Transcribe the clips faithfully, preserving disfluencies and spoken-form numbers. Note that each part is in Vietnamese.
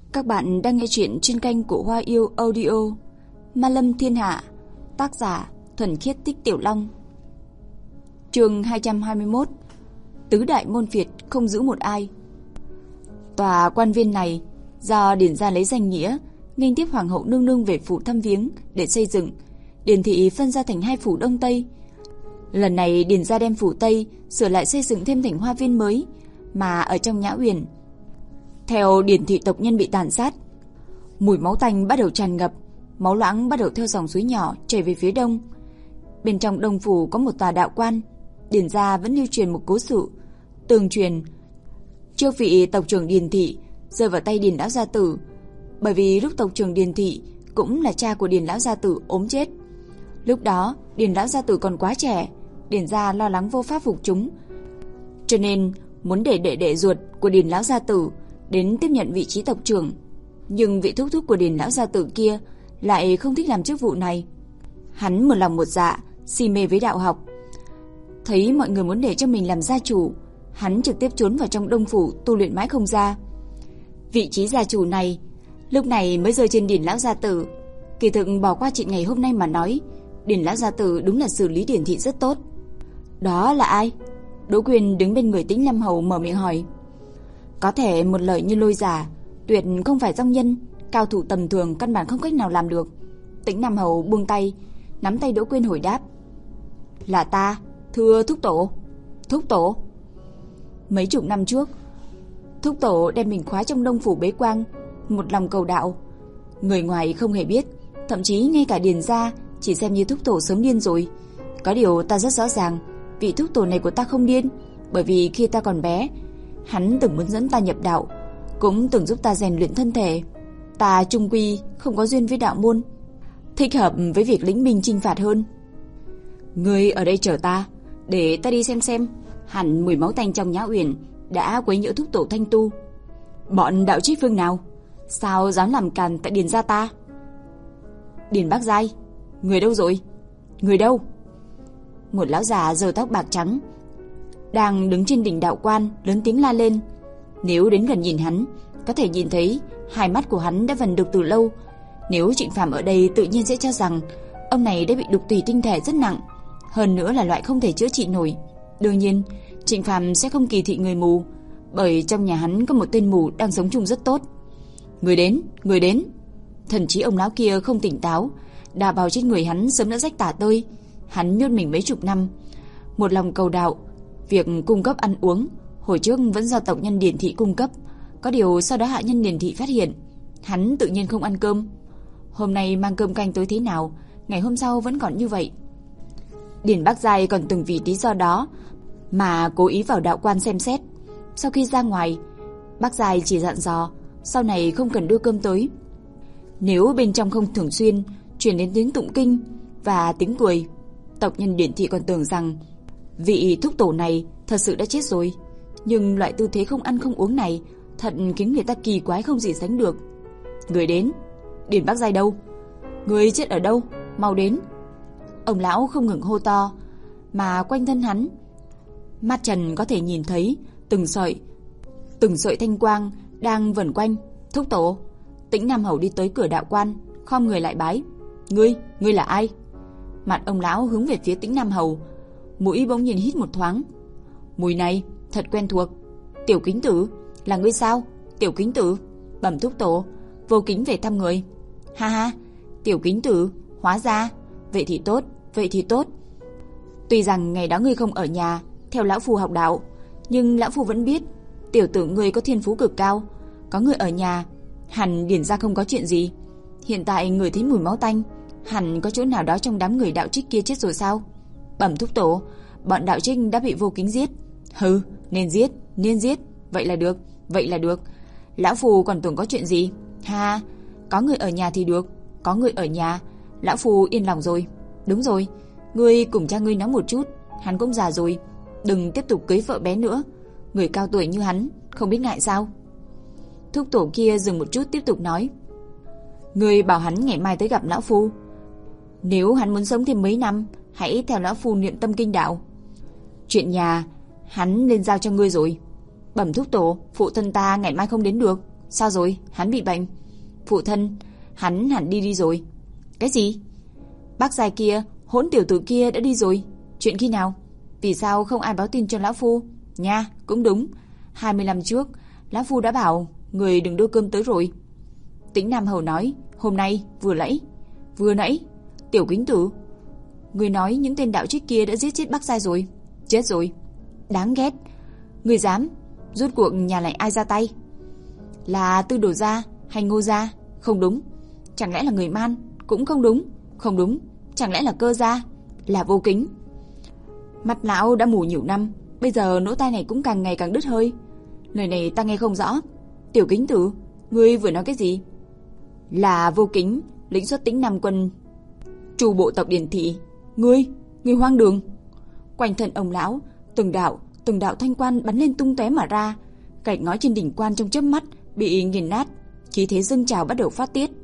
Các bạn đang nghe chuyện trên kênh của Hoa Yêu Audio. Ma Lâm Thiên Hạ, tác giả Thuần Khiết Tích Tiểu Long. Chương hai trăm hai mươi mốt. Tứ đại môn phiệt không giữ một ai. Tòa quan viên này do Điền gia lấy danh nghĩa nghênh tiếp hoàng hậu nương nương về phủ thăm viếng để xây dựng. Điền thị phân ra thành hai phủ Đông Tây. Lần này Điền gia đem phủ Tây sửa lại xây dựng thêm thành hoa viên mới, mà ở trong Nhã Uyển, theo Điền thị tộc nhân bị tàn sát, mùi máu tanh bắt đầu tràn ngập, máu loãng bắt đầu theo dòng suối nhỏ chảy về phía đông. Bên trong đông phủ có một tòa đạo quan, Điền gia vẫn lưu truyền một cố sự, tường truyền trước vị tộc trưởng Điền thị rơi vào tay Điền lão gia tử, bởi vì lúc tộc trưởng Điền thị cũng là cha của Điền lão gia tử ốm chết. Lúc đó Điền lão gia tử còn quá trẻ, Điền gia lo lắng vô pháp phục chúng, cho nên muốn để đệ đệ ruột của Điền lão gia tử đến tiếp nhận vị trí tộc trưởng. Nhưng vị thúc thúc của Điền lão gia tử kia lại không thích làm chức vụ này. Hắn một lòng một dạ si mê với đạo học, thấy mọi người muốn để cho mình làm gia chủ, hắn trực tiếp trốn vào trong đông phủ tu luyện mãi không ra. Vị trí gia chủ này lúc này mới rơi trên Điền lão gia tử. Kỳ thực bỏ qua chuyện ngày hôm nay mà nói, Điền lão gia tử đúng là xử lý Điền thị rất tốt. Đó là ai? Đỗ Quyên đứng bên người Tĩnh Lâm Hầu mở miệng hỏi. Có thể một lời như lôi giả, tuyệt không phải dòng nhân, cao thủ tầm thường căn bản không cách nào làm được. Tĩnh Lâm Hầu buông tay, nắm tay Đỗ Quyên hồi đáp. Là ta, thưa thúc tổ. Thúc tổ? Mấy chục năm trước, thúc tổ đem mình khóa trong đông phủ bế quan, một lòng cầu đạo. Người ngoài không hề biết, thậm chí ngay cả Điền gia chỉ xem như thúc tổ sớm điên rồi. Có điều ta rất rõ ràng, vị thúc tổ này của ta không điên, bởi vì khi ta còn bé, hắn từng muốn dẫn ta nhập đạo, cũng từng giúp ta rèn luyện thân thể. Ta chung quy không có duyên với đạo môn, thích hợp với việc lĩnh binh chinh phạt hơn. Ngươi ở đây chờ ta, để ta đi xem xem hẳn mùi máu tanh trong Nhã Uyển đã quấy nhiễu thúc tổ thanh tu. Bọn đạo trích phương nào sao dám làm càn tại Điền gia ta? Điền Bác Giai, người đâu rồi? Người đâu? Một lão già râu tóc bạc trắng đang đứng trên đỉnh đạo quan lớn tiếng la lên. Nếu đến gần nhìn hắn, có thể nhìn thấy hai mắt của hắn đã vần đục từ lâu. Nếu Trịnh Phàm ở đây tự nhiên sẽ cho rằng ông này đã bị đục tủy tinh thể rất nặng, hơn nữa là loại không thể chữa trị nổi. Đương nhiên Trịnh Phàm sẽ không kỳ thị người mù, bởi trong nhà hắn có một tên mù đang sống chung rất tốt. Người đến, người đến. Thần trí ông lão kia không tỉnh táo, đà bào trên người hắn sớm đã rách tả tơi. Hắn nhốt mình mấy chục năm, một lòng cầu đạo, việc cung cấp ăn uống hồi trước vẫn do tộc nhân Điền thị cung cấp. Có điều sau đó hạ nhân Điền thị phát hiện, hắn tự nhiên không ăn cơm. Hôm nay mang cơm canh tới thế nào, ngày hôm sau vẫn còn như vậy. Điền Bác Giai còn từng vì lý do đó mà cố ý vào đạo quan xem xét. Sau khi ra ngoài, Bác Giai chỉ dặn dò sau này không cần đưa cơm tới. Nếu bên trong không thường xuyên truyền đến tiếng tụng kinh và tiếng cười, tộc nhân Điền thị còn tưởng rằng vị thúc tổ này thật sự đã chết rồi. Nhưng loại tư thế không ăn không uống này thật khiến người ta kỳ quái không gì sánh được. Người đến. Điền Bác Giai đâu? Người chết ở đâu? Mau đến. Ông lão không ngừng hô to, mà quanh thân hắn, mắt trần có thể nhìn thấy từng sợi từng sợi thanh quang đang vẩn quanh. Thúc tổ. Tĩnh Nam Hầu đi tới cửa đạo quan, khom người lại bái. Ngươi, ngươi là ai? Mặt ông lão hướng về phía Tĩnh Nam Hầu, mũi bỗng nhiên hít một thoáng. Mùi này thật quen thuộc. Tiểu Kính Tử, là ngươi sao? Tiểu Kính Tử, bẩm thúc tổ, vô kính về thăm người. Ha ha, Tiểu Kính Tử, hóa ra, vậy thì tốt, vậy thì tốt. Tuy rằng ngày đó ngươi không ở nhà theo lão phu học đạo, nhưng lão phu vẫn biết tiểu tử ngươi có thiên phú cực cao. Có người ở nhà, hẳn Điền gia không có chuyện gì. Hiện tại người thấy mùi máu tanh, hẳn có chỗ nào đó trong đám người đạo trích kia chết rồi sao? Bẩm thúc tổ, bọn đạo trích đã bị vô kính giết. Hừ, nên giết, nên giết. Vậy là được, vậy là được. Lão phu còn tưởng có chuyện gì. Ha, có người ở nhà thì được, có người ở nhà, lão phu yên lòng rồi. Đúng rồi, ngươi cùng cha ngươi nói một chút, hắn cũng già rồi, đừng tiếp tục cưới vợ bé nữa. Người cao tuổi như hắn không biết ngại sao? Thúc tổ kia dừng một chút tiếp tục nói. Ngươi bảo hắn ngày mai tới gặp lão phu. Nếu hắn muốn sống thêm mấy năm, hãy theo lão phu niệm tâm kinh đạo. Chuyện nhà hắn nên giao cho ngươi rồi. Bẩm thúc tổ, phụ thân ta ngày mai không đến được. Sao rồi? Hắn bị bệnh. Phụ thân, hắn hẳn đi đi rồi. Cái gì? Bác già kia, hỗn tiểu tử kia đã đi rồi. Chuyện khi nào? Vì sao không ai báo tin cho lão phu? Nha, cũng đúng. hai mươi năm trước, lão phu đã bảo người đừng đưa cơm tới rồi. Tĩnh Nam Hầu nói, hôm nay, vừa nãy. Vừa nãy? Tiểu Kính Tử, người nói những tên đạo trích kia đã giết chết bác giai rồi. Chết rồi. Đáng ghét. Người dám? Rốt cuộc nhà lại ai ra tay? Là Tư Đồ gia hay Ngô gia? Không đúng. Chẳng lẽ là người Man? Cũng không đúng. Không đúng. Chẳng lẽ là Cơ gia? Là Vô Kính. Mặt lão đã mù nhiều năm, bây giờ lỗ tai này cũng càng ngày càng đứt hơi. Lời này ta nghe không rõ. Tiểu Kính Tử, ngươi vừa nói cái gì? Là Vô Kính lĩnh xuất Tĩnh Nam quân trù bộ tộc Điền thị. Ngươi, ngươi hoang đường. Quanh thân ông lão, từng đạo, từng đạo thanh quan bắn lên tung tóe mà ra. Gạch ngói trên đỉnh quan trong chớp mắt bị nghiền nát, khí thế dâng trào bắt đầu phát tiết.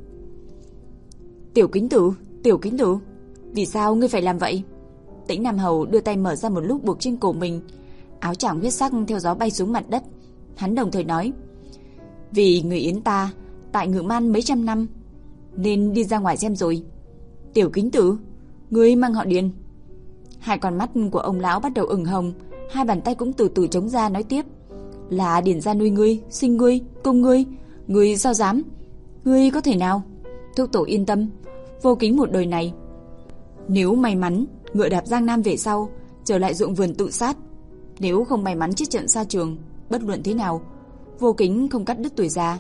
Tiểu Kính Tử, Tiểu Kính Tử, vì sao ngươi phải làm vậy? Tĩnh Nam Hầu đưa tay mở ra một lúc buộc trên cổ mình, áo choàng huyết sắc theo gió bay xuống mặt đất. Hắn đồng thời nói, vì người Yến ta tại Ngự Man mấy trăm năm nên đi ra ngoài xem rồi. Tiểu Kính Tử, ngươi mang họ Điền. Hai con mắt của ông lão bắt đầu ửng hồng, hai bàn tay cũng từ từ chống ra nói tiếp, là Điền gia nuôi ngươi, sinh ngươi, cung ngươi, ngươi sao dám? Ngươi có thể nào? Thúc tổ yên tâm, Vô Kính một đời này, nếu may mắn ngựa đạp Giang Nam về sau, trở lại ruộng vườn tự sát, nếu không may mắn chết trận xa trường, bất luận thế nào, Vô Kính không cắt đứt tuổi già.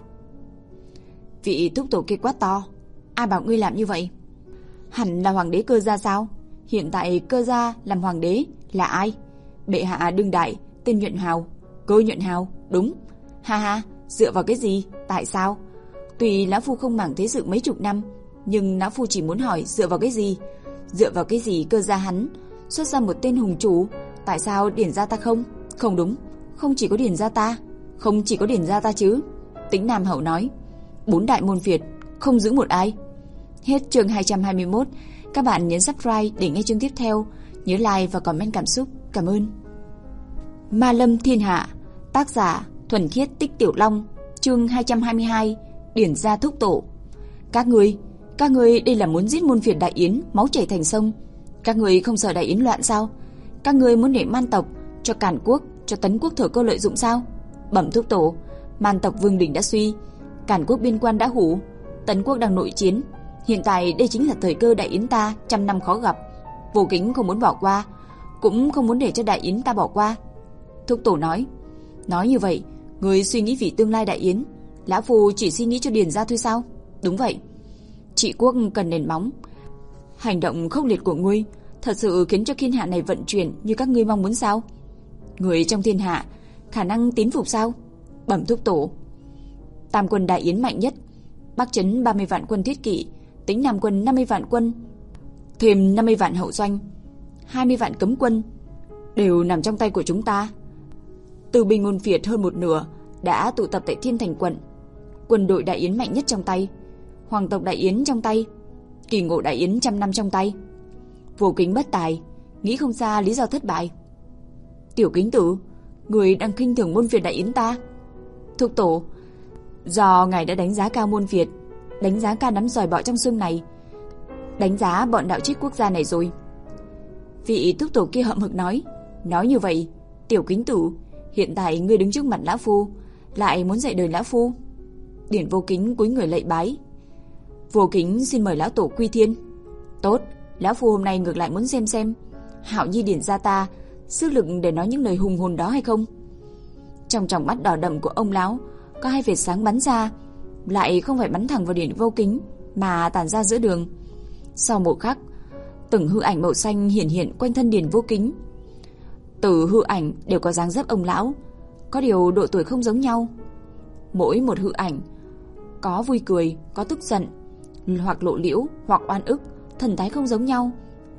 Vị thúc tổ kia quá to, ai bảo ngươi làm như vậy? Hẳn là hoàng đế Cơ gia sao? Hiện tại Cơ gia làm hoàng đế là ai? Bệ hạ đương đại, tên Nhuận Hào. Cơ Nhuận Hào, đúng. Ha ha, dựa vào cái gì? Tại sao? Tuy lão phu không màng thế sự mấy chục năm, nhưng lão phu chỉ muốn hỏi dựa vào cái gì? Dựa vào cái gì Cơ gia hắn xuất ra một tên hùng chủ? Tại sao Điền gia ta không? Không đúng, không chỉ có Điền gia ta, không chỉ có Điền gia ta chứ. Tĩnh Nam Hậu nói, bốn đại môn phiệt không giữ một ai. Hết chương hai trăm hai mươi mốt. Các bạn nhấn subscribe để nghe chương tiếp theo. Nhớ like và comment cảm xúc. Cảm ơn. Ma Lâm Thiên Hạ, tác giả Thuần Khiết Tích Tiểu Long, chương hai trăm hai mươi hai. Điển gia thúc tổ. Các ngươi, các ngươi đây là muốn giết môn phiệt Đại Yến máu chảy thành sông. Các ngươi không sợ Đại Yến loạn sao? Các ngươi muốn để Man tộc cho Càn Quốc, cho Tấn Quốc thở cơ lợi dụng sao? Bẩm thúc tổ, Man tộc vương đỉnh đã suy, Càn Quốc biên quan đã hủ, Tấn Quốc đang nội chiến. Hiện tại đây chính là thời cơ Đại Yến ta trăm năm khó gặp. Vô Kính không muốn bỏ qua, cũng không muốn để cho Đại Yến ta bỏ qua. Thúc tổ nói, nói như vậy, người suy nghĩ vì tương lai Đại Yến, lão phu chỉ suy nghĩ cho Điền gia thôi sao? Đúng vậy. Trị quốc cần nền móng. Hành động khốc liệt của ngươi thật sự khiến cho thiên hạ này vận chuyển như các ngươi mong muốn sao? Người trong thiên hạ khả năng tín phục sao? Bẩm thúc tổ, Tam quân Đại Yến mạnh nhất, Bắc trấn ba mươi vạn quân thiết kỵ, Tĩnh Nam quân năm mươi vạn quân, thêm năm mươi vạn hậu doanh, hai mươi vạn cấm quân đều nằm trong tay của chúng ta. Từ binh môn phiệt hơn một nửa đã tụ tập tại Thiên Thành quận. Quân đội Đại Yến mạnh nhất trong tay, hoàng tộc Đại Yến trong tay, kỳ ngộ Đại Yến trăm năm trong tay. Vô Kính bất tài, nghĩ không ra lý do thất bại. Tiểu Kính Tử, người đang khinh thường môn phiệt Đại Yến ta. Thúc tổ, do ngài đã đánh giá cao môn phiệt, đánh giá cao nắm giỏi bọ trong xương này, đánh giá bọn đạo trích quốc gia này rồi. Vị thúc tổ kia hậm hực nói, nói như vậy, Tiểu Kính Tử, hiện tại ngươi đứng trước mặt lão phu, lại muốn dạy đời lão phu. Điển Vô Kính cúi người lạy bái. Vô Kính xin mời lão tổ quy thiên. Tốt, lão phu hôm nay ngược lại muốn xem xem Hạo Nhi Điển gia ta sức lực để nói những lời hùng hồn đó hay không. Trong tròng mắt đỏ đậm của ông lão có hai vệt sáng bắn ra, lại không phải bắn thẳng vào Điển Vô Kính mà tản ra giữa đường. Sau một khắc, từng hư ảnh màu xanh hiển hiện quanh thân Điển Vô Kính. Từ hư ảnh đều có dáng dấp ông lão, có điều độ tuổi không giống nhau. Mỗi một hư ảnh có vui cười, có tức giận, hoặc lộ liễu, hoặc oan ức, thần thái không giống nhau.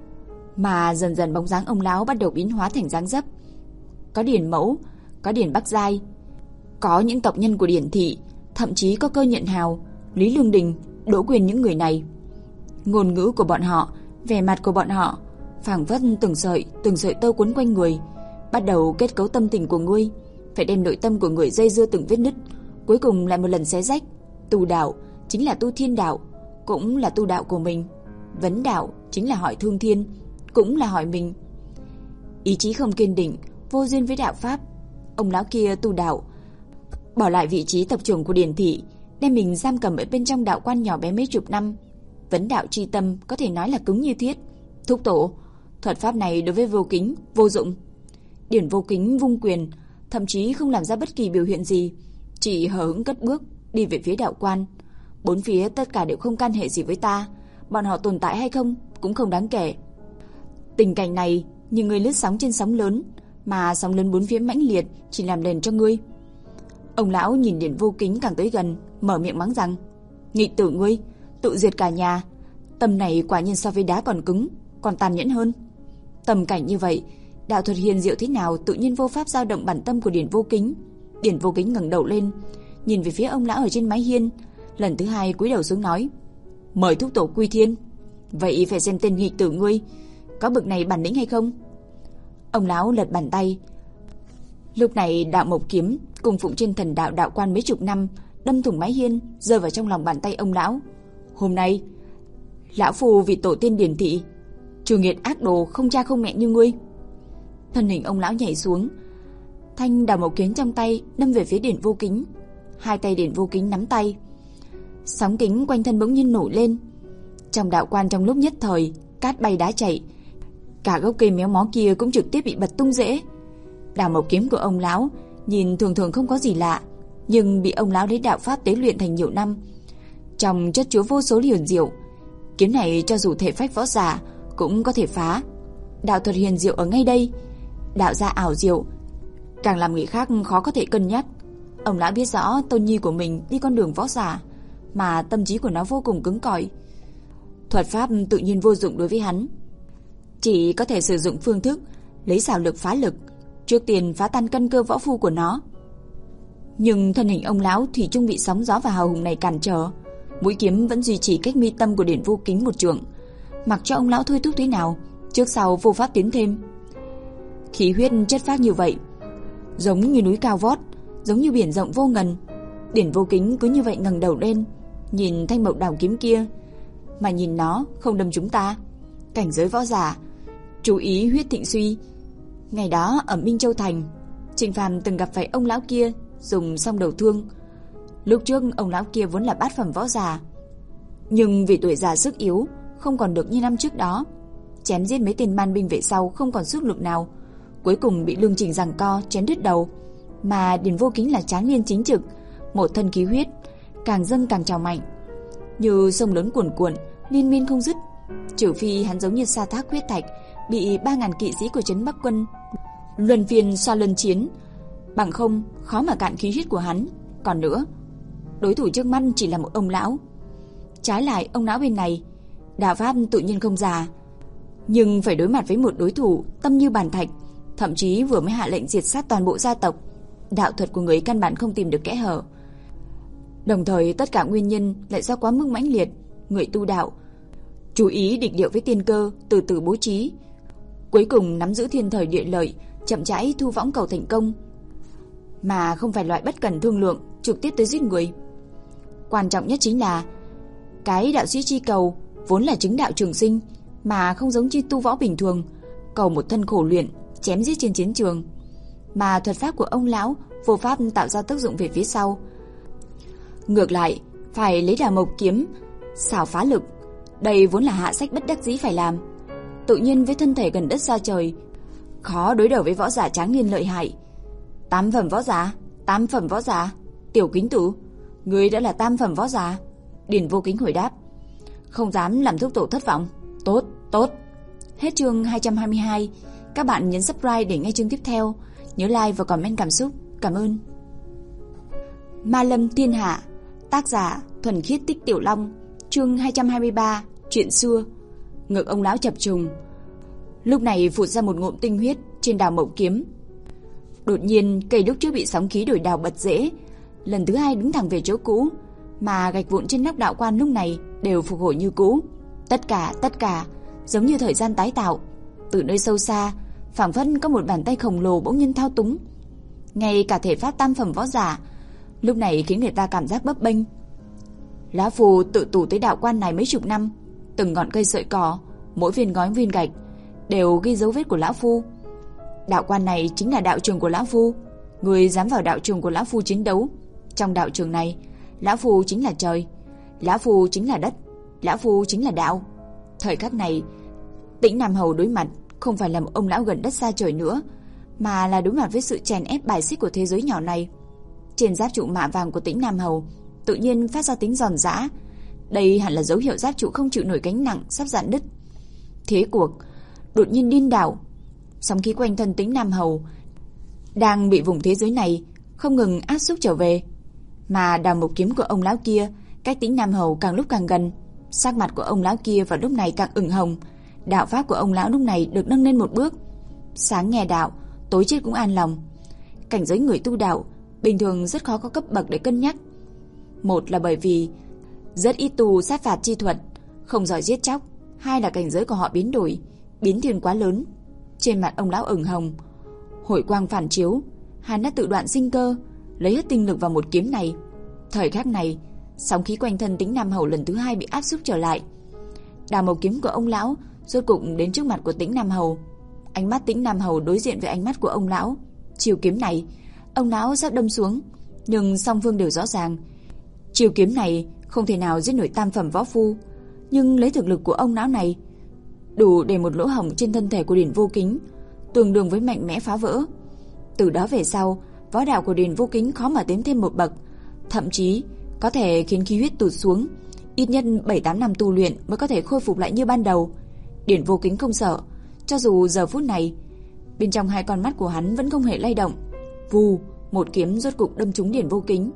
Mà dần dần bóng dáng ông lão bắt đầu biến hóa thành dáng dấp. Có Điển mẫu, có Điển Bắc giai, có những tộc nhân của Điển thị, thậm chí có Cơ Nhận Hào, Lý Lương Đình, Đỗ Quyền. Những người này, ngôn ngữ của bọn họ, vẻ mặt của bọn họ, phảng phất từng sợi, từng sợi tơ quấn quanh người, bắt đầu kết cấu tâm tình của ngươi, phải đem nội tâm của người dây dưa từng vết nứt, Cuối cùng lại một lần xé rách. Tu đạo chính là tu thiên đạo, cũng là tu đạo của mình. Vấn đạo chính là hỏi thương thiên, cũng là hỏi mình. Ý chí không kiên định, vô duyên với đạo pháp. Ông lão kia tu đạo, bỏ lại vị trí tộc trưởng của Điền thị, đem mình giam cầm ở bên trong đạo quan nhỏ bé mấy chục năm. Vấn đạo chi tâm có thể nói là cứng như thiết. Thúc tổ, thuật pháp này đối với Vô Kính vô dụng. Điền Vô Kính vung quyền, thậm chí không làm ra bất kỳ biểu hiện gì, chỉ hờ hững cất bước đi về phía đạo quan. Bốn phía tất cả đều không can hệ gì với ta, bọn họ tồn tại hay không cũng không đáng kể. Tình cảnh này như người lướt sóng trên sóng lớn, mà sóng lớn bốn phía mãnh liệt chỉ làm nền cho ngươi. Ông lão nhìn Điền Vô Kính càng tới gần, mở miệng mắng rằng: nghịch tử ngươi, tự diệt cả nhà. Tâm này quả nhiên so với đá còn cứng, còn tàn nhẫn hơn. Tầm cảnh như vậy, đạo thuật hiền diệu thế nào tự nhiên vô pháp dao động bản tâm của Điền Vô Kính. Điền Vô Kính ngẩng đầu lên, nhìn về phía ông lão ở trên mái hiên, lần thứ hai cúi đầu xuống nói: mời thúc tổ quy thiên. Vậy phải xem tên nghịch tử ngươi có bực này bản lĩnh hay không. Ông lão lật bàn tay. Lúc này đạo mộc kiếm cùng phụng trên thần đạo đạo quan mấy chục năm đâm thủng mái hiên, rơi vào trong lòng bàn tay ông lão. Hôm nay lão phù vì tổ tiên Điền thị, trừ nghiệt ác đồ không cha không mẹ như ngươi. Thân hình ông lão nhảy xuống, thanh đào mộc kiếm trong tay đâm về phía Điền Vô Kính. Hai tay Điền Vô Kính nắm tay, sóng kính quanh thân bỗng nhiên nổi lên. Trong đạo quan trong lúc nhất thời cát bay đá chạy, cả gốc cây méo mó kia cũng trực tiếp bị bật tung rễ. Đào mộc kiếm của ông lão nhìn thường thường không có gì lạ, nhưng bị ông lão lấy đạo pháp tế luyện thành nhiều năm, trong chất chứa vô số huyền diệu. Kiếm này cho dù thể phách võ giả cũng có thể phá. Đạo thuật hiền diệu ở ngay đây, đạo gia ảo diệu, càng làm người khác khó có thể cân nhắc. Ông lão biết rõ tôn nhi của mình đi con đường võ giả, mà tâm trí của nó vô cùng cứng cỏi. Thuật pháp tự nhiên vô dụng đối với hắn, chỉ có thể sử dụng phương thức lấy xảo lực phá lực, trước tiên phá tan căn cơ võ phu của nó. Nhưng thân hình ông lão thủy chung bị sóng gió và hào hùng này cản trở, mũi kiếm vẫn duy trì cách mi tâm của Điền Vô Kính một trượng, mặc cho ông lão thôi thúc thế nào, trước sau vô pháp tiến thêm. Khí huyết chất phát như vậy, giống như núi cao vót, giống như biển rộng vô ngần. Điền Vô Kính cứ như vậy ngẩng đầu lên, nhìn thanh mộc đào kiếm kia, mà nhìn nó không đâm chúng ta. Cảnh giới võ giả, chú ý huyết thịnh suy. Ngày đó ở Minh Châu Thành, Trình Phàm từng gặp phải ông lão kia dùng song đầu thương. Lúc trước ông lão kia vốn là bát phẩm võ giả, nhưng vì tuổi già sức yếu, không còn được như năm trước đó. Chém giết mấy tên man binh về sau không còn sức lực nào, cuối cùng bị Lương Trình giằng co chém đứt đầu. Mà Điền Vô Kính là tráng niên chính trực, một thân khí huyết càng dâng càng trào mạnh, như sông lớn cuồn cuộn liên miên không dứt. Trừ phi hắn giống như sa thác huyết thạch, bị ba ngàn kỵ sĩ của trấn Bắc quân luân phiên xoa lân chiến, bằng không khó mà cạn khí huyết của hắn. Còn nữa, đối thủ trước mắt chỉ là một ông lão. Trái lại, ông lão bên này đạo pháp tự nhiên không già, nhưng phải đối mặt với một đối thủ tâm như bàn thạch, thậm chí vừa mới hạ lệnh diệt sát toàn bộ gia tộc. Đạo thuật của người căn bản không tìm được kẽ hở. Đồng thời tất cả nguyên nhân lại do quá mức mãnh liệt. Người tu đạo chú ý địch điệu với tiên cơ, từ từ bố trí, cuối cùng nắm giữ thiên thời địa lợi, chậm rãi thu võng cầu thành công, mà không phải loại bất cần thương lượng trực tiếp tới giết người. Quan trọng nhất chính là cái đạo sĩ chi cầu vốn là chứng đạo trường sinh, mà không giống như tu võ bình thường cầu một thân khổ luyện chém giết trên chiến trường. Mà thuật pháp của ông lão vô pháp tạo ra tác dụng về phía sau, ngược lại phải lấy đào mộc kiếm xảo phá lực. Đây vốn là hạ sách bất đắc dĩ phải làm. Tự nhiên với thân thể gần đất xa trời, khó đối đầu với võ giả tráng niên lợi hại. Tám phẩm võ giả, tám phẩm võ giả. Tiểu Kính tử, ngươi đã là tam phẩm võ giả. Điền Vô Kính hồi đáp. Không dám làm thúc tổ thất vọng. Tốt, tốt. Hết chương hai trăm hai mươi hai. Các bạn nhấn subscribe để nghe chương tiếp theo. Nhớ like và comment cảm xúc. Cảm ơn. Ma Lâm Thiên Hạ, tác giả Thuần Khiết Tích Tiểu Long. Chương hai trăm hai mươi ba. Chuyện xưa. Ngực ông lão chập trùng, lúc này phụt ra một ngụm tinh huyết trên đào mộc kiếm. Đột nhiên cây lúc trước bị sóng khí đổi đào bật rễ, lần thứ hai đứng thẳng về chỗ cũ, mà gạch vụn trên nóc đạo quan lúc này đều phục hồi như cũ. Tất cả, tất cả giống như thời gian tái tạo. Từ nơi sâu xa, phảng phất có một bàn tay khổng lồ bỗng nhiên thao túng. Ngay cả thể pháp tam phẩm võ giả lúc này khiến người ta cảm giác bấp bênh. Lão Phu tự tù tới đạo quan này mấy chục năm, từng ngọn cây sợi cỏ, mỗi viên ngói viên gạch đều ghi dấu vết của lão Phu. Đạo quan này chính là đạo trường của lão Phu. Người dám vào đạo trường của lão Phu chiến đấu, trong đạo trường này, lão Phu chính là trời, lão Phu chính là đất, lão Phu chính là đạo. Thời khắc này, Tĩnh Nam Hầu đối mặt không phải là một ông lão gần đất xa trời nữa, mà là đối mặt với sự chèn ép bài xích của thế giới nhỏ này. Trên giáp trụ mạ vàng của Tĩnh Nam Hầu tự nhiên phát ra tiếng giòn giã. Đây hẳn là dấu hiệu giáp trụ không chịu nổi gánh nặng, sắp dạn đứt. Thế cuộc đột nhiên điên đảo, sóng khí quanh thân Tĩnh Nam Hầu đang bị vùng thế giới này không ngừng áp xúc trở về, mà đào mộc kiếm của ông lão kia cách Tĩnh Nam Hầu càng lúc càng gần. Sắc mặt của ông lão kia vào lúc này càng ửng hồng, đạo pháp của ông lão lúc này được nâng lên một bước. Sáng nghe đạo, tối chết cũng an lòng. Cảnh giới người tu đạo bình thường rất khó có cấp bậc để cân nhắc. Một là bởi vì rất ít tu sát phạt chi thuật, không giỏi giết chóc. Hai là cảnh giới của họ biến đổi, biến thiên quá lớn. Trên mặt ông lão ửng hồng, hội quang phản chiếu, hắn đã tự đoạn sinh cơ, lấy hết tinh lực vào một kiếm này. Thời khắc này, sóng khí quanh thân Tĩnh Nam Hầu lần thứ hai bị áp xúc trở lại. Đào mộc kiếm của ông lão rốt cục đến trước mặt của Tĩnh Nam Hầu. Ánh mắt Tĩnh Nam Hầu đối diện với ánh mắt của ông lão. Chiêu kiếm này, ông lão sắp đâm xuống, nhưng song phương đều rõ ràng, chiêu kiếm này không thể nào giết nổi tam phẩm võ phu, nhưng lấy thực lực của ông lão này, đủ để một lỗ hổng trên thân thể của Điền Vô Kính, tương đương với mạnh mẽ phá vỡ. Từ đó về sau, võ đạo của Điền Vô Kính khó mà tiến thêm một bậc, thậm chí có thể khiến khí huyết tụt xuống, ít nhất bảy tám năm tu luyện mới có thể khôi phục lại như ban đầu. Điền Vô Kính không sợ, cho dù giờ phút này, bên trong hai con mắt của hắn vẫn không hề lay động. Vù, một kiếm rốt cục đâm trúng Điền Vô Kính.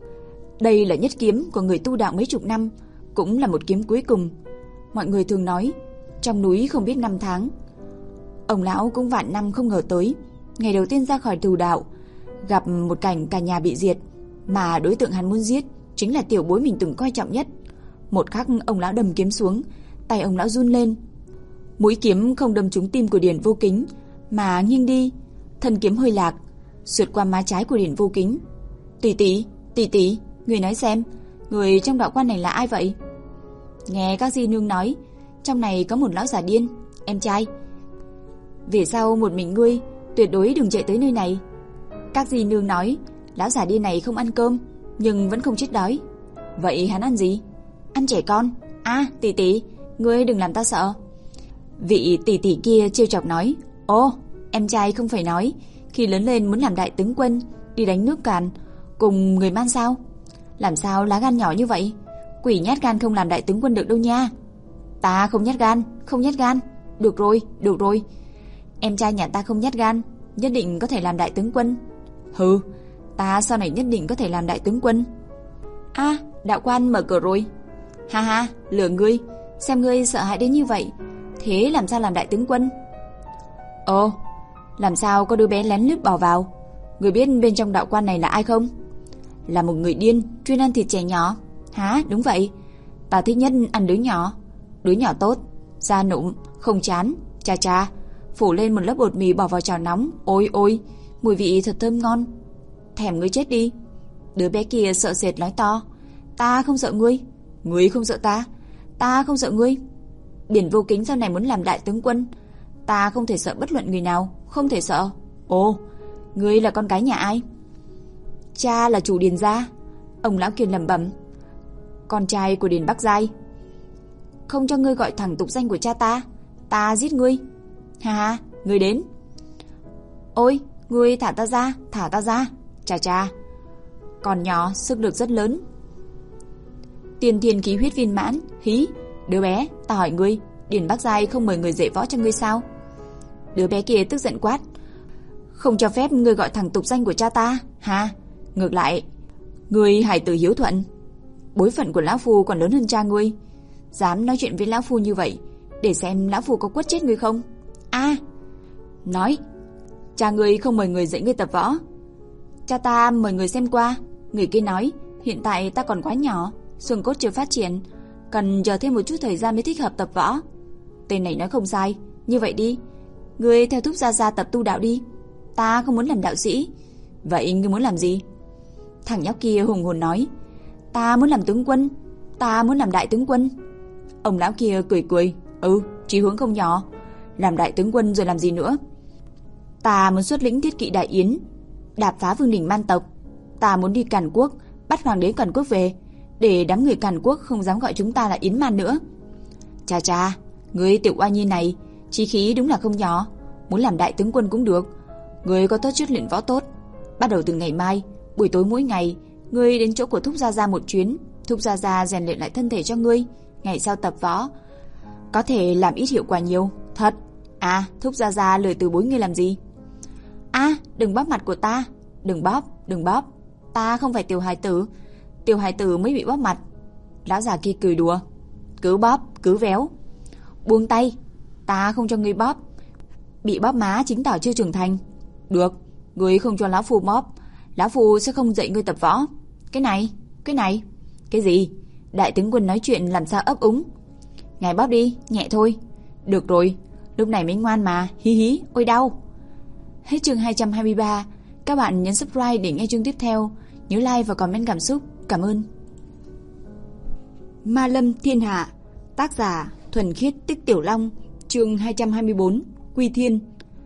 Đây là nhất kiếm của người tu đạo mấy chục năm, cũng là một kiếm cuối cùng. Mọi người thường nói, trong núi không biết năm tháng. Ông lão cũng vạn năm không ngờ tới, ngày đầu tiên ra khỏi tù đạo, gặp một cảnh cả nhà bị diệt, mà đối tượng hắn muốn giết chính là tiểu bối mình từng coi trọng nhất. Một khắc ông lão đâm kiếm xuống, tay ông lão run lên. Mũi kiếm không đâm trúng tim của Điền Vô Kính, mà nghiêng đi, thân kiếm hơi lạc, sượt qua má trái của Điền Vô Kính. Tỷ tỷ, tỷ tỷ, người nói xem, người trong đạo quan này là ai vậy? Nghe các di nương nói, trong này có một lão già điên, em trai. Về sau một mình ngươi, tuyệt đối đừng chạy tới nơi này. Các di nương nói, lão già điên này không ăn cơm, nhưng vẫn không chết đói. Vậy hắn ăn gì? Ăn trẻ con. À, tỷ tỷ, ngươi đừng làm ta sợ. Vị tỷ tỷ kia trêu chọc nói, ô, em trai không phải nói, khi lớn lên muốn làm đại tướng quân, đi đánh nước Càn, cùng người Man sao? Làm sao lá gan nhỏ như vậy? Quỷ nhát gan không làm đại tướng quân được đâu nha. Ta không nhát gan, không nhát gan. Được rồi, được rồi. Em trai nhà ta không nhát gan, nhất định có thể làm đại tướng quân. Hừ, ta sau này nhất định có thể làm đại tướng quân. À, đạo quan mở cửa rồi. Ha ha, lừa ngươi, xem ngươi sợ hãi đến như vậy, thế làm sao làm đại tướng quân? Ồ, làm sao có đứa bé lén lút bỏ vào? Ngươi biết bên trong đạo quan này là ai không? Là một người điên, chuyên ăn thịt trẻ nhỏ. Hả, đúng vậy. Ta thích nhất ăn đứa nhỏ. Đứa nhỏ tốt, da nụm, không chán, cha cha, phủ lên một lớp bột mì bỏ vào chảo nóng. Ôi ôi, mùi vị thật thơm ngon. Thèm ngươi chết đi. Đứa bé kia sợ sệt nói to, ta không sợ ngươi. Ngươi không sợ ta, ta không sợ ngươi. Điền Vô Kính sau này muốn làm đại tướng quân, ta không thể sợ bất luận người nào, không thể sợ. Ồ, ngươi là con cái nhà ai? Cha là chủ Điền gia. Ông lão kia lẩm bẩm, con trai của Điền Bắc Giai. Không cho ngươi gọi thẳng tục danh của cha ta, ta giết ngươi. Ha ha, ngươi đến. Ôi, ngươi thả ta ra, thả ta ra. Chà chà, còn nhỏ, sức lực rất lớn. Tiên thiên khí huyết viên mãn. Hí, đứa bé, ta hỏi ngươi, Điền Bắc Giai không mời người dạy võ cho ngươi sao? Đứa bé kia tức giận quát, không cho phép ngươi gọi thẳng tục danh của cha ta. Ha, ngược lại, ngươi hài tử hiếu thuận, bối phận của lão phu còn lớn hơn cha ngươi, dám nói chuyện với lão phu như vậy, để xem lão phu có quất chết ngươi không. A, à, nói, cha ngươi không mời người dạy ngươi tập võ. Cha ta mời người xem qua. Người kia nói, hiện tại ta còn quá nhỏ, xương cốt chưa phát triển, cần chờ thêm một chút thời gian mới thích hợp tập võ. Tên này nói không sai, như vậy đi, ngươi theo thúc gia gia tập tu đạo đi. Ta không muốn làm đạo sĩ. Vậy ngươi muốn làm gì? Thằng nhóc kia hùng hồn nói, ta muốn làm tướng quân, ta muốn làm đại tướng quân. Ông lão kia cười cười, ừ, chí hướng không nhỏ. Làm đại tướng quân rồi làm gì nữa? Ta muốn xuất lĩnh thiết kỵ Đại Yến, đạp phá vương đình man tộc. Ta muốn đi Càn Quốc, bắt hoàng đế Càn Quốc về, để đám người Càn Quốc không dám gọi chúng ta là Yến Man nữa. Chà chà, người tiểu oa nhi này, chí khí đúng là không nhỏ. Muốn làm đại tướng quân cũng được. Người có tố chất luyện võ tốt. Bắt đầu từ ngày mai, buổi tối mỗi ngày, ngươi đến chỗ của Thúc Gia Gia một chuyến. Thúc Gia Gia rèn luyện lại thân thể cho ngươi. Ngày sau tập võ, có thể làm ít hiệu quả nhiều. Thật. À, Thúc Gia Gia lười từ bối ngươi làm gì? À, đừng bóp mặt của ta. Đừng bóp, đừng bóp. Ta không phải tiểu hài tử. Tiểu hài tử mới bị bóp mặt. Lão già kia cười đùa. Cứ bóp, cứ véo. Buông tay. Ta không cho ngươi bóp. Bị bóp má chứng tỏ chưa trưởng thành. Được, ngươi không cho lão phu bóp, lão phu sẽ không dạy ngươi tập võ. Cái này, cái này. Cái gì? Đại tướng quân nói chuyện làm sao ấp úng. Ngài bóp đi, nhẹ thôi. Được rồi, lúc này mới ngoan mà. Hí hí, ôi đau. Hết chương hai trăm hai mươi ba. Các bạn nhấn subscribe để nghe chương tiếp theo. Nhớ like và comment cảm xúc. Cảm ơn. Ma Lâm Thiên Hạ. Tác giả Thuần Khiết Tích Tiểu Long. Chương hai trăm hai mươi bốn. Quy Thiên.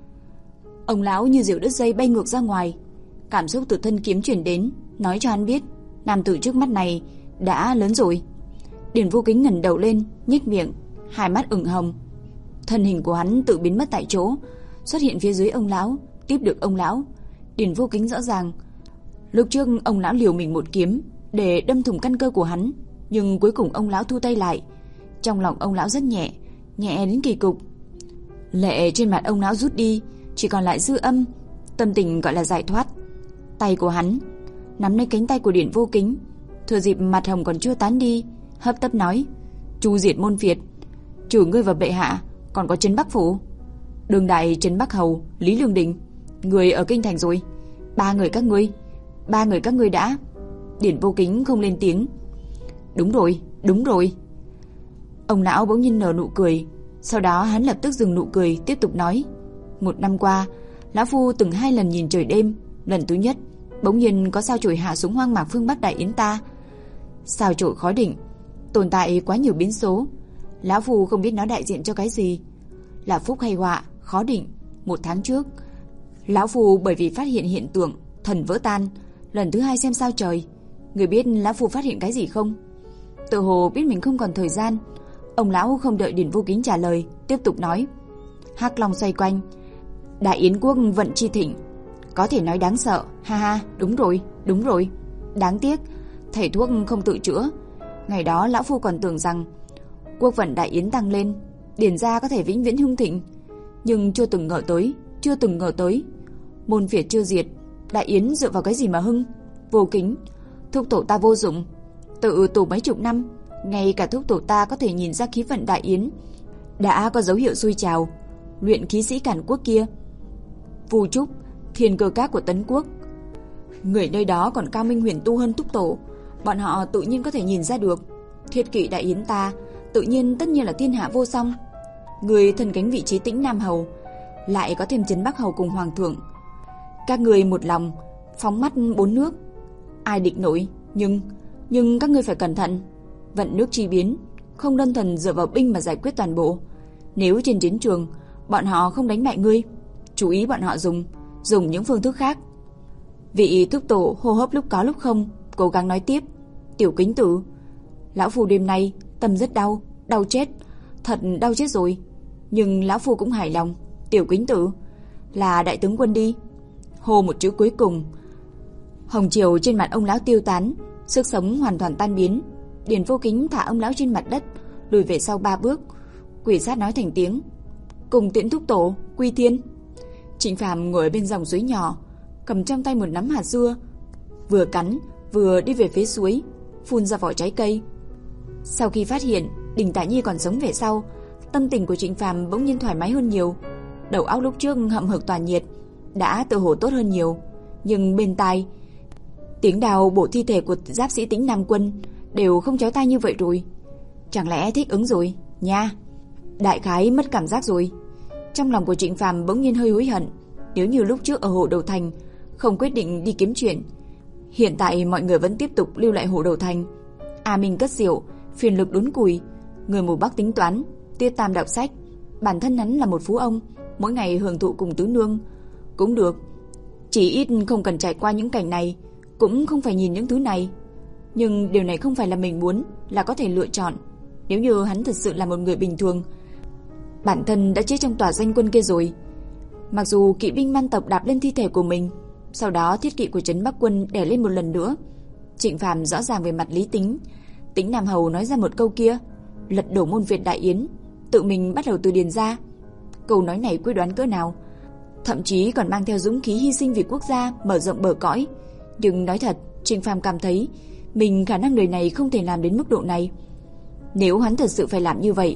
Ông lão như diều đứt dây bay ngược ra ngoài. Cảm xúc từ thân kiếm truyền đến, nói cho hắn biết nam tử trước mắt này đã lớn rồi. Điền Vô Kính ngẩng đầu lên, nhếch miệng, hai mắt ửng hồng. Thân hình của hắn tự biến mất tại chỗ, xuất hiện phía dưới ông lão, tiếp được ông lão. Điền Vô Kính rõ ràng, lúc trước ông lão liều mình một kiếm để đâm thủng căn cơ của hắn, nhưng cuối cùng ông lão thu tay lại. Trong lòng ông lão rất nhẹ, nhẹ đến kỳ cục. Lệ trên mặt ông lão rút đi, chỉ còn lại dư âm, tâm tình gọi là giải thoát. Tay của hắn nắm lấy cánh tay của Điền Vô Kính, thừa dịp mặt hồng còn chưa tán đi, hấp tấp nói: "Chu diệt môn phiệt, trừ ngươi và bệ hạ, còn có Trấn Bắc phủ, đương đại Trấn Bắc hầu Lý Lương Đình, người ở kinh thành rồi. Ba người các ngươi, ba người các ngươi đã." Điền Vô Kính không lên tiếng. "Đúng rồi, đúng rồi." Ông lão bỗng nhiên nở nụ cười, sau đó hắn lập tức dừng nụ cười, tiếp tục nói: "Một năm qua, lão phu từng hai lần nhìn trời đêm. Lần thứ nhất, bỗng nhiên có sao chổi hạ xuống hoang mạc phương Bắc Đại Yến ta. Sao chổi khó định, tồn tại quá nhiều biến số. Lão phu không biết nó đại diện cho cái gì, là phúc hay họa, khó định. Một tháng trước, lão phu bởi vì phát hiện hiện tượng thần vỡ tan, lần thứ hai xem sao trời. Người biết lão phu phát hiện cái gì không?" Tự hồ biết mình không còn thời gian, ông lão không đợi Điền Vô Kính trả lời, tiếp tục nói: "Hắc Long xoay quanh, Đại Yến quốc vận chi thịnh, có thể nói đáng sợ. Ha ha, đúng rồi, đúng rồi. Đáng tiếc, thầy thuốc không tự chữa. Ngày đó lão phu còn tưởng rằng quốc vận Đại Yến tăng lên, Điền gia có thể vĩnh viễn hưng thịnh, nhưng chưa từng ngờ tới, chưa từng ngờ tới, môn phiệt chưa diệt, Đại Yến dựa vào cái gì mà hưng? Vô Kính, thúc tổ ta vô dụng, tự tù mấy chục năm, ngay cả thúc tổ ta có thể nhìn ra khí vận Đại Yến đã có dấu hiệu sôi trào. Luyện khí sĩ Càn Quốc kia, Vu Trúc, Thiên Cơ Các của Tấn Quốc, người nơi đó còn cao minh huyền tu hơn thúc tổ, bọn họ tự nhiên có thể nhìn ra được. Thiết kỵ Đại Yến ta tự nhiên tất nhiên là thiên hạ vô song. Người thần cánh vị trí Tĩnh Nam hầu, lại có thêm Trấn Bắc hầu cùng hoàng thượng. Các người một lòng phóng mắt bốn nước, ai địch nổi? Nhưng nhưng các ngươi phải cẩn thận, vận nước chi biến không đơn thuần dựa vào binh mà giải quyết toàn bộ. Nếu trên chiến trường bọn họ không đánh bại ngươi, chú ý bọn họ dùng dùng những phương thức khác." Vị thúc tổ hô hấp lúc có lúc không, cố gắng nói tiếp: "Tiểu Kính tử, lão phu đêm nay tâm rất đau, đau chết, thật đau chết rồi. Nhưng lão phu cũng hài lòng. Tiểu Kính tử, là đại tướng quân đi." Hô một chữ cuối cùng, hồng chiều trên mặt ông lão tiêu tán, sức sống hoàn toàn tan biến. Điền Vô Kính thả ông lão trên mặt đất, lùi về sau ba bước, quỳ sát nói thành tiếng: "Cùng tiễn thúc tổ, Quy Thiên." Trịnh Phàm ngồi ở bên dòng suối nhỏ, cầm trong tay một nắm hạt dưa, vừa cắn vừa đi về phía suối, phun ra vỏ trái cây. Sau khi phát hiện Đình Tả Nhi còn sống về sau, tâm tình của Trịnh Phàm bỗng nhiên thoải mái hơn nhiều. Đầu óc lúc trước hậm hực tỏa nhiệt đã tự hồ tốt hơn nhiều, nhưng bên tai tiếng đào bổ thi thể của giáp sĩ Tĩnh Nam quân đều không chói tai như vậy rồi. Chẳng lẽ thích ứng rồi nha? Đại khái mất cảm giác rồi. Trong lòng của Trịnh Phàm bỗng nhiên hơi hối hận, nếu như lúc trước ở Hồ Đầu Thành không quyết định đi kiếm chuyện, Hiện tại mọi người vẫn tiếp tục lưu lại Hồ Đầu Thành. A Minh cất rượu, Phiền Lực đốn củi, người mù Bắc tính toán, Tiết Tam đọc sách. Bản thân hắn là một phú ông, mỗi ngày hưởng thụ cùng tứ nương. Cũng được, chỉ ít không cần trải qua những cảnh này, cũng không phải nhìn những thứ này. Nhưng điều này không phải là mình muốn, là có thể lựa chọn. Nếu như hắn thật sự là một người bình thường, bản thân đã chết trong tòa doanh quân kia rồi. Mặc dù kỵ binh man tộc đạp lên thi thể của mình, sau đó thiết kỵ của trấn Bắc quân đè lên một lần nữa. Trịnh Phàm rõ ràng về mặt lý tính. Tính Nam Hầu nói ra một câu kia, lật đổ môn Việt Đại Yến, tự mình bắt đầu từ điền ra. Câu nói này quyết đoán cỡ nào, thậm chí còn mang theo dũng khí hy sinh vì quốc gia, mở rộng bờ cõi. Nhưng nói thật, Trịnh Phàm cảm thấy mình khả năng đời này không thể làm đến mức độ này. Nếu hắn thật sự phải làm như vậy,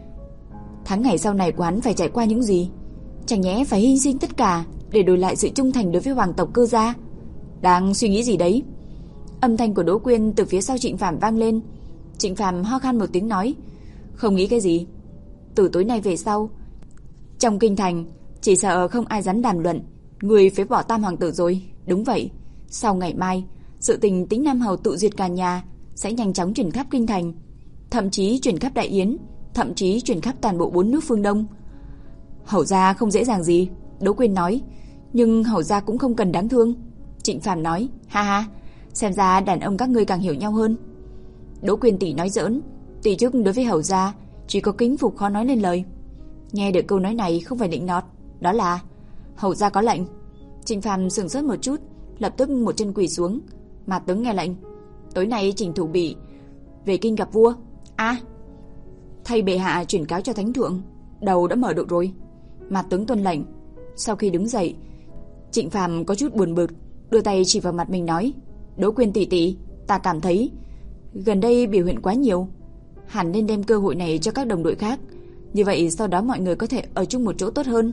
tháng ngày sau này của hắn phải trải qua những gì? Chẳng nhẽ phải hy sinh tất cả để đổi lại sự trung thành đối với hoàng tộc Cơ gia? Đang suy nghĩ gì đấy? Âm thanh của Đỗ Quyên từ phía sau Trịnh Phàm vang lên. Trịnh Phàm ho khan một tiếng nói, không nghĩ cái gì. Từ tối nay về sau, trong kinh thành chỉ sợ không ai dám đàm luận người phế bỏ Tam hoàng tử rồi. Đúng vậy, sau ngày mai, sự tình Tính Nam Hầu tự diệt cả nhà sẽ nhanh chóng truyền khắp kinh thành, thậm chí truyền khắp Đại Yến, thậm chí truyền khắp toàn bộ bốn nước phương Đông. Hầu gia không dễ dàng gì, Đỗ Quyên nói, nhưng hầu gia cũng không cần đáng thương. Trịnh Phàm nói, ha ha, xem ra đàn ông các ngươi càng hiểu nhau hơn. Đỗ Quyên tỷ nói giỡn, tỷ trước đối với hầu gia chỉ có kính phục khó nói lên lời. Nghe được câu nói này không phải định nọt, đó là hầu gia có lệnh. Trịnh Phàm sững sốt một chút, lập tức một chân quỳ xuống. Mạt Tướng nghe lệnh, tối nay Trình Thủ Bị về kinh gặp vua. A, à, thay bệ hạ chuyển cáo cho thánh thượng, đầu đã mở độ rồi. Mạt Tướng tuân lệnh. Sau khi đứng dậy, Trịnh Phàm có chút buồn bực, đưa tay chỉ vào mặt mình nói, Đỗ Quyên tỷ tỷ, ta cảm thấy gần đây biểu hiện quá nhiều, hẳn nên đem cơ hội này cho các đồng đội khác, như vậy sau đó mọi người có thể ở chung một chỗ tốt hơn.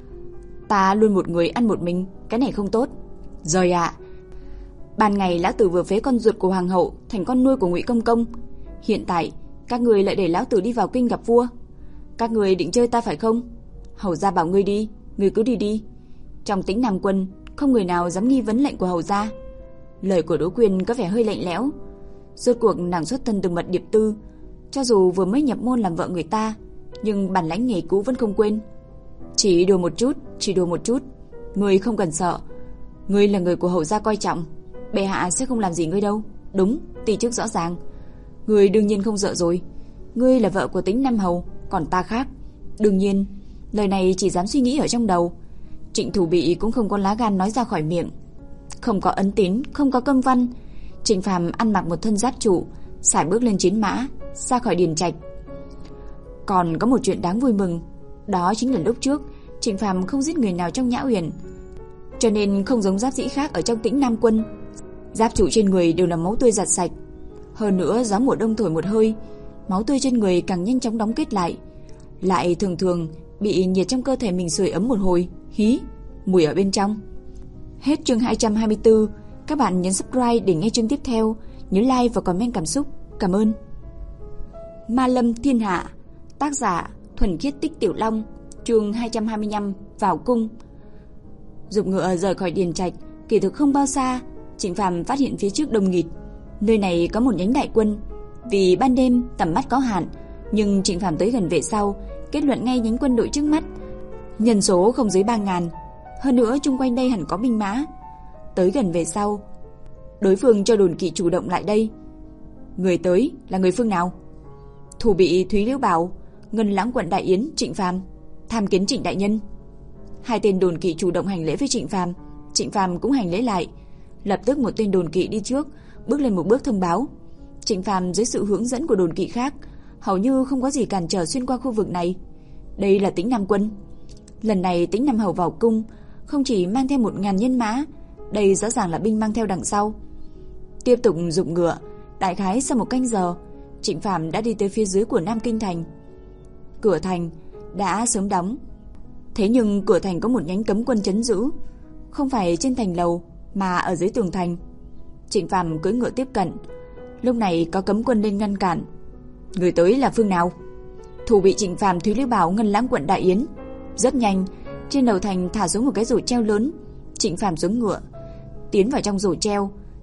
Ta luôn một người ăn một mình, cái này không tốt. Rồi ạ. À, ban ngày lão tử vừa phế con ruột của hoàng hậu thành con nuôi của Ngụy Công Công, hiện tại các người lại để lão tử đi vào kinh gặp vua. Các người định chơi ta phải không? Hầu gia bảo ngươi đi, ngươi cứ đi đi. Trong Tĩnh Nam quân không người nào dám nghi vấn lệnh của hầu gia. Lời của Đỗ Quyên có vẻ hơi lạnh lẽo. Rốt cuộc nàng xuất thân từ mật điệp tư, cho dù vừa mới nhập môn làm vợ người ta, nhưng bản lãnh nghề cũ vẫn không quên. Chỉ đùa một chút, chỉ đùa một chút, ngươi không cần sợ. Ngươi là người của hầu gia coi trọng, bệ hạ sẽ không làm gì ngươi đâu. Đúng, tỷ trước rõ ràng. Ngươi đương nhiên không sợ rồi. Ngươi là vợ của Tĩnh Nam Hầu, còn ta khác. Đương nhiên, lời này chỉ dám suy nghĩ ở trong đầu. Trịnh Thủ Bị cũng không có lá gan nói ra khỏi miệng. Không có ấn tín, không có công văn, Trịnh Phàm ăn mặc một thân giáp trụ, sải bước lên chiến mã, ra khỏi điền trạch. Còn có một chuyện đáng vui mừng, đó chính là lúc trước Trịnh Phàm không giết người nào trong Nhã Uyển, cho nên không giống giáp sĩ khác ở trong Tĩnh Nam quân, giáp trụ trên người đều là máu tươi giặt sạch. Hơn nữa gió mùa đông thổi một hơi, máu tươi trên người càng nhanh chóng đóng kết lại, lại thường thường bị nhiệt trong cơ thể mình sưởi ấm một hồi, hí, mùi ở bên trong. Hết chương hai trăm hai mươi tư, các bạn nhấn subscribe để nghe chương tiếp theo, nhớ like và comment cảm xúc. Cảm ơn. Ma Lâm Thiên Hạ, tác giả Thuần Khiết Tích Tiểu Long, chương hai trăm hai mươi lăm, vào cung. Dục ngựa rời khỏi điền trạch, kỳ thực không bao xa, Trịnh Phàm phát hiện phía trước đông nghịt. Nơi này có một nhánh đại quân, vì ban đêm tầm mắt có hạn, nhưng Trịnh Phàm tới gần về sau, kết luận ngay nhánh quân đội trước mắt nhân số không dưới ba ngàn, hơn nữa chung quanh đây hẳn có binh mã. Tới gần về sau, đối phương cho đồn kỵ chủ động lại đây. Người tới là người phương nào? Thủ Bị Thúy Liễu Bảo, Ngân Lãng quận Đại Yến, Trịnh Phàm, tham kiến Trịnh đại nhân. Hai tên đồn kỵ chủ động hành lễ với Trịnh Phàm, Trịnh Phàm cũng hành lễ lại. Lập tức một tên đồn kỵ đi trước, bước lên một bước thông báo. Trịnh Phàm dưới sự hướng dẫn của đồn kỵ khác, hầu như không có gì cản trở xuyên qua khu vực này. Đây là Tĩnh Nam quân. Lần này Tĩnh Nam Hầu vào cung không chỉ mang theo một ngàn nhân mã, đây rõ ràng là binh mang theo đằng sau. Tiếp tục dụng ngựa, đại khái sau một canh giờ, Trịnh Phàm đã đi tới phía dưới của Nam Kinh thành. Cửa thành đã sớm đóng, thế nhưng cửa thành có một nhánh cấm quân trấn giữ, không phải trên thành lầu mà ở dưới tường thành. Trịnh Phàm cưỡi ngựa tiếp cận, lúc này có cấm quân lên ngăn cản. Người tới là phương nào? Thủ Bị Trịnh Phàm Thúy Liễu Bảo, Ngân Lãng quận Đại Yến. Rất nhanh, trên đầu thành thả xuống một cái rổ treo lớn. Trịnh Phàm xuống ngựa, tiến vào trong rổ treo,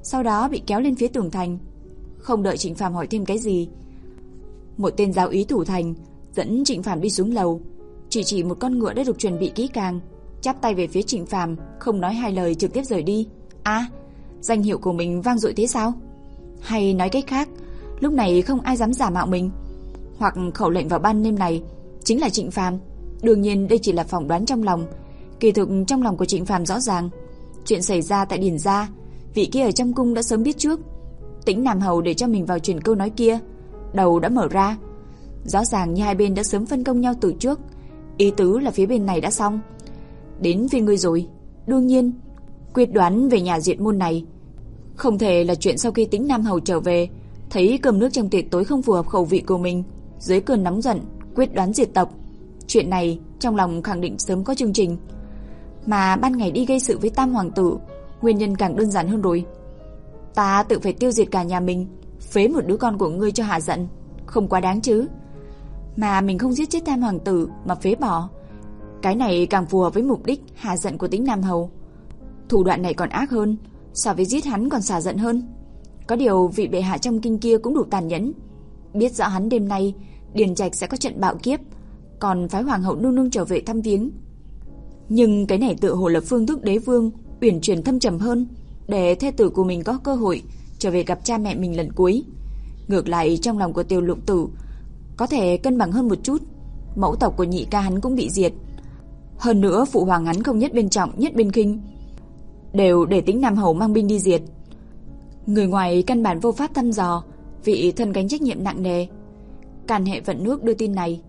sau đó bị kéo lên phía tường thành. Không đợi Trịnh Phàm hỏi thêm cái gì, một tên giáo úy thủ thành dẫn Trịnh Phàm đi xuống lầu, chỉ chỉ một con ngựa đã được chuẩn bị kỹ càng, chắp tay về phía Trịnh Phàm, không nói hai lời trực tiếp rời đi. À, danh hiệu của mình vang dội thế sao? Hay nói cách khác, lúc này không ai dám giả mạo mình, hoặc khẩu lệnh vào ban đêm này chính là Trịnh Phàm. Đương nhiên đây chỉ là phỏng đoán trong lòng, kỳ thực trong lòng của Trịnh Phàm rõ ràng. Chuyện xảy ra tại Điền gia, vị kia ở trong cung đã sớm biết trước. Tĩnh Nam Hầu để cho mình vào truyền câu nói kia, đầu đã mở ra. Rõ ràng như hai bên đã sớm phân công nhau từ trước, ý tứ là phía bên này đã xong, đến phía ngươi rồi. Đương nhiên, quyết đoán về nhà diệt môn này không thể là chuyện sau khi Tĩnh Nam Hầu trở về, thấy cơm nước trong tiệc tối không phù hợp khẩu vị của mình, dưới cơn nóng giận quyết đoán diệt tộc. Chuyện này trong lòng khẳng định sớm có chương trình. Mà ban ngày đi gây sự với Tam hoàng tử, nguyên nhân càng đơn giản hơn rồi. Ta tự phải tiêu diệt cả nhà mình, phế một đứa con của ngươi cho hạ giận, không quá đáng chứ. Mà mình không giết chết Tam hoàng tử mà phế bỏ, cái này càng phù hợp với mục đích hạ giận của Tĩnh Nam Hầu. Thủ đoạn này còn ác hơn, so với giết hắn còn xả giận hơn. Có điều vị bệ hạ trong kinh kia cũng đủ tàn nhẫn, biết rõ hắn đêm nay Điền Trạch sẽ có trận bạo kiếp, còn phái hoàng hậu nương nương trở về thăm viếng. Nhưng cái này tựa hồ là phương thức đế vương uyển chuyển thâm trầm hơn, để thê tử của mình có cơ hội trở về gặp cha mẹ mình lần cuối. Ngược lại trong lòng của Tiêu Lục Tử có thể cân bằng hơn một chút, mẫu tộc của nhị ca hắn cũng bị diệt. Hơn nữa phụ hoàng hắn không nhất bên trọng nhất bên khinh, đều để Tĩnh Nam Hầu mang binh đi diệt. Người ngoài căn bản vô pháp thăm dò, vị thân gánh trách nhiệm nặng nề. Càn Hệ Vận Nước đưa tin này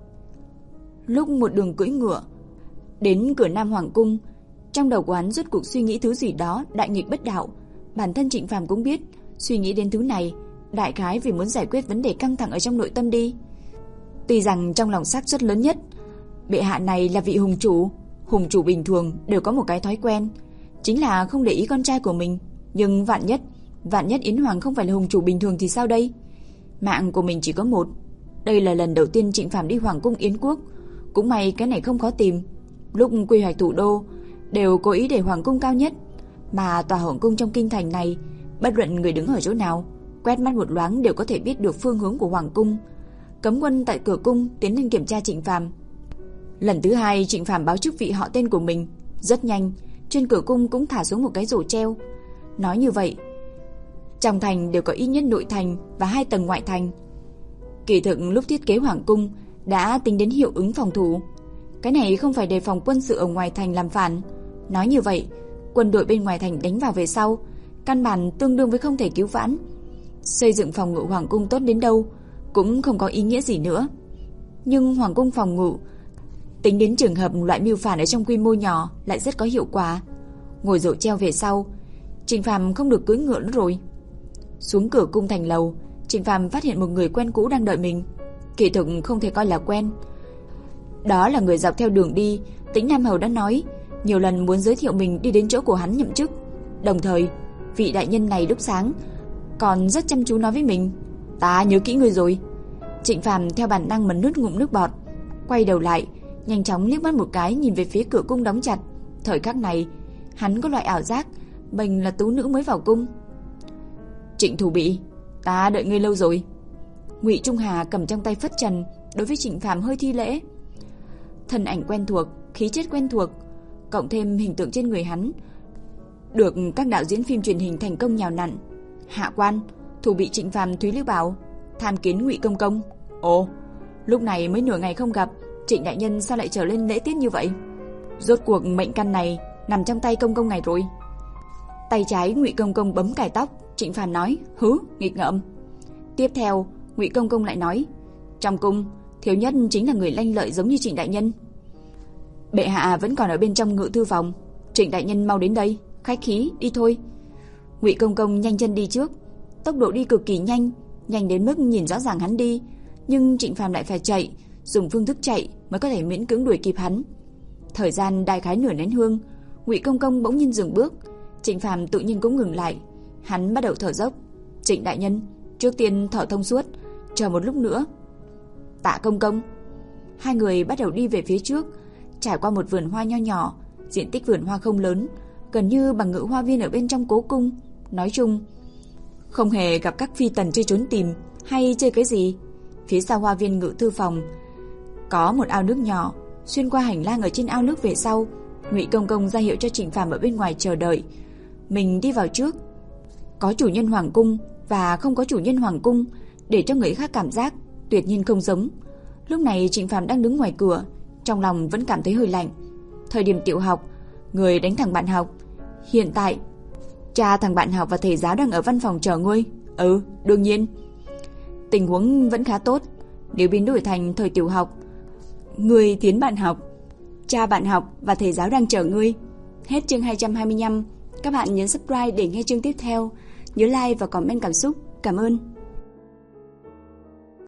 lúc một đường cưỡi ngựa đến cửa Nam Hoàng cung, trong đầu của hắn rốt cuộc suy nghĩ thứ gì đó đại nghịch bất đạo. Bản thân Trịnh Phàm cũng biết suy nghĩ đến thứ này đại khái vì muốn giải quyết vấn đề căng thẳng ở trong nội tâm đi. Tuy rằng trong lòng xác suất lớn nhất, bệ hạ này là vị hùng chủ, hùng chủ bình thường đều có một cái thói quen, chính là không để ý con trai của mình. Nhưng vạn nhất, vạn nhất Yến Hoàng không phải là hùng chủ bình thường thì sao đây? Mạng của mình chỉ có một. Đây là lần đầu tiên Trịnh Phàm đi Hoàng cung Yến quốc, cũng may cái này không khó tìm. Lúc quy hoạch thủ đô đều cố ý để hoàng cung cao nhất, mà tòa hoàng cung trong kinh thành này, bất luận người đứng ở chỗ nào, quét mắt một loáng đều có thể biết được phương hướng của hoàng cung. Cấm quân tại cửa cung tiến lên kiểm tra Trịnh Phàm. Lần thứ hai Trịnh Phàm báo chức vị họ tên của mình, rất nhanh trên cửa cung cũng thả xuống một cái rổ treo. Nói như vậy, trong thành đều có ít nhất nội thành và hai tầng ngoại thành. Kỳ thực lúc thiết kế hoàng cung đã tính đến hiệu ứng phòng thủ. Cái này không phải đề phòng quân sự ở ngoài thành làm phản. Nói như vậy, quân đội bên ngoài thành đánh vào về sau, căn bản tương đương với không thể cứu vãn. Xây dựng phòng ngự hoàng cung tốt đến đâu cũng không có ý nghĩa gì nữa. Nhưng hoàng cung phòng ngự, tính đến trường hợp loại mưu phản ở trong quy mô nhỏ, lại rất có hiệu quả. Ngồi rổ treo về sau, Trịnh Phàm không được cưỡi ngựa nữa rồi. Xuống cửa cung thành lầu, Trịnh Phàm phát hiện một người quen cũ đang đợi mình. Kỳ thực không thể coi là quen, đó là người dọc theo đường đi Tĩnh Nam Hầu đã nói nhiều lần muốn giới thiệu mình đi đến chỗ của hắn nhậm chức. Đồng thời vị đại nhân này lúc sáng còn rất chăm chú nói với mình, ta nhớ kỹ ngươi rồi. Trịnh Phàm theo bản năng mà nuốt ngụm nước bọt, quay đầu lại nhanh chóng liếc mắt một cái nhìn về phía cửa cung đóng chặt. Thời khắc này hắn có loại ảo giác mình là tú nữ mới vào cung. Trịnh Thủ Bị, ta đợi ngươi lâu rồi. Ngụy Trung Hà cầm trong tay phất trần đối với Trịnh Phàm hơi thi lễ. Thân ảnh quen thuộc, khí chất quen thuộc, cộng thêm hình tượng trên người hắn được các đạo diễn phim truyền hình thành công nhào nặn. Hạ quan, Thủ Bị Trịnh Phàm Thúy Lưu Bảo, tham kiến Ngụy công công. Ồ, lúc này mới nửa ngày không gặp, Trịnh đại nhân sao lại trở lên lễ tiết như vậy? Rốt cuộc mệnh căn này nằm trong tay công công ngài rồi. Tay trái Ngụy công công bấm cài tóc, Trịnh Phàm nói, hứ, nghịch ngợm. Tiếp theo, Ngụy công công lại nói, trong cung thiếu nhất chính là người lanh lợi giống như Trịnh đại nhân. Bệ hạ vẫn còn ở bên trong ngự thư phòng, Trịnh đại nhân mau đến đây, khách khí đi thôi. Ngụy công công nhanh chân đi trước, tốc độ đi cực kỳ nhanh, nhanh đến mức nhìn rõ ràng hắn đi, nhưng Trịnh Phàm lại phải chạy, dùng phương thức chạy mới có thể miễn cưỡng đuổi kịp hắn. Thời gian đại khái nửa nén hương, Ngụy công công bỗng nhiên dừng bước, Trịnh Phàm tự nhiên cũng ngừng lại. Hắn bắt đầu thở dốc. Trịnh đại nhân, trước tiên thở thông suốt, chờ một lúc nữa. Tạ công công. Hai người bắt đầu đi về phía trước, trải qua một vườn hoa nho nhỏ, diện tích vườn hoa không lớn, gần như bằng ngự hoa viên ở bên trong cố cung. Nói chung, Không hề gặp các phi tần chơi trốn tìm hay chơi cái gì. Phía sau hoa viên ngự thư phòng có một ao nước nhỏ, xuyên qua hành lang ở trên ao nước về sau, Ngụy Công Công ra hiệu cho Trịnh Phàm ở bên ngoài chờ đợi. Mình đi vào trước. Có chủ nhân hoàng cung và không có chủ nhân hoàng cung, để cho người khác cảm giác tuyệt nhiên không giống. Lúc này Trịnh Phàm đang đứng ngoài cửa, trong lòng vẫn cảm thấy hơi lạnh. Thời điểm tiểu học, người đánh thằng bạn học. Hiện tại, cha thằng bạn học và thầy giáo đang ở văn phòng chờ ngươi. Ừ, đương nhiên. Tình huống vẫn khá tốt. Nếu biến đổi thành thời tiểu học, ngươi tiến bạn học, cha bạn học và thầy giáo đang chờ ngươi. Hết chương hai trăm hai mươi lăm. Các bạn nhấn subscribe để nghe chương tiếp theo. Nhớ like và comment cảm xúc. Cảm ơn.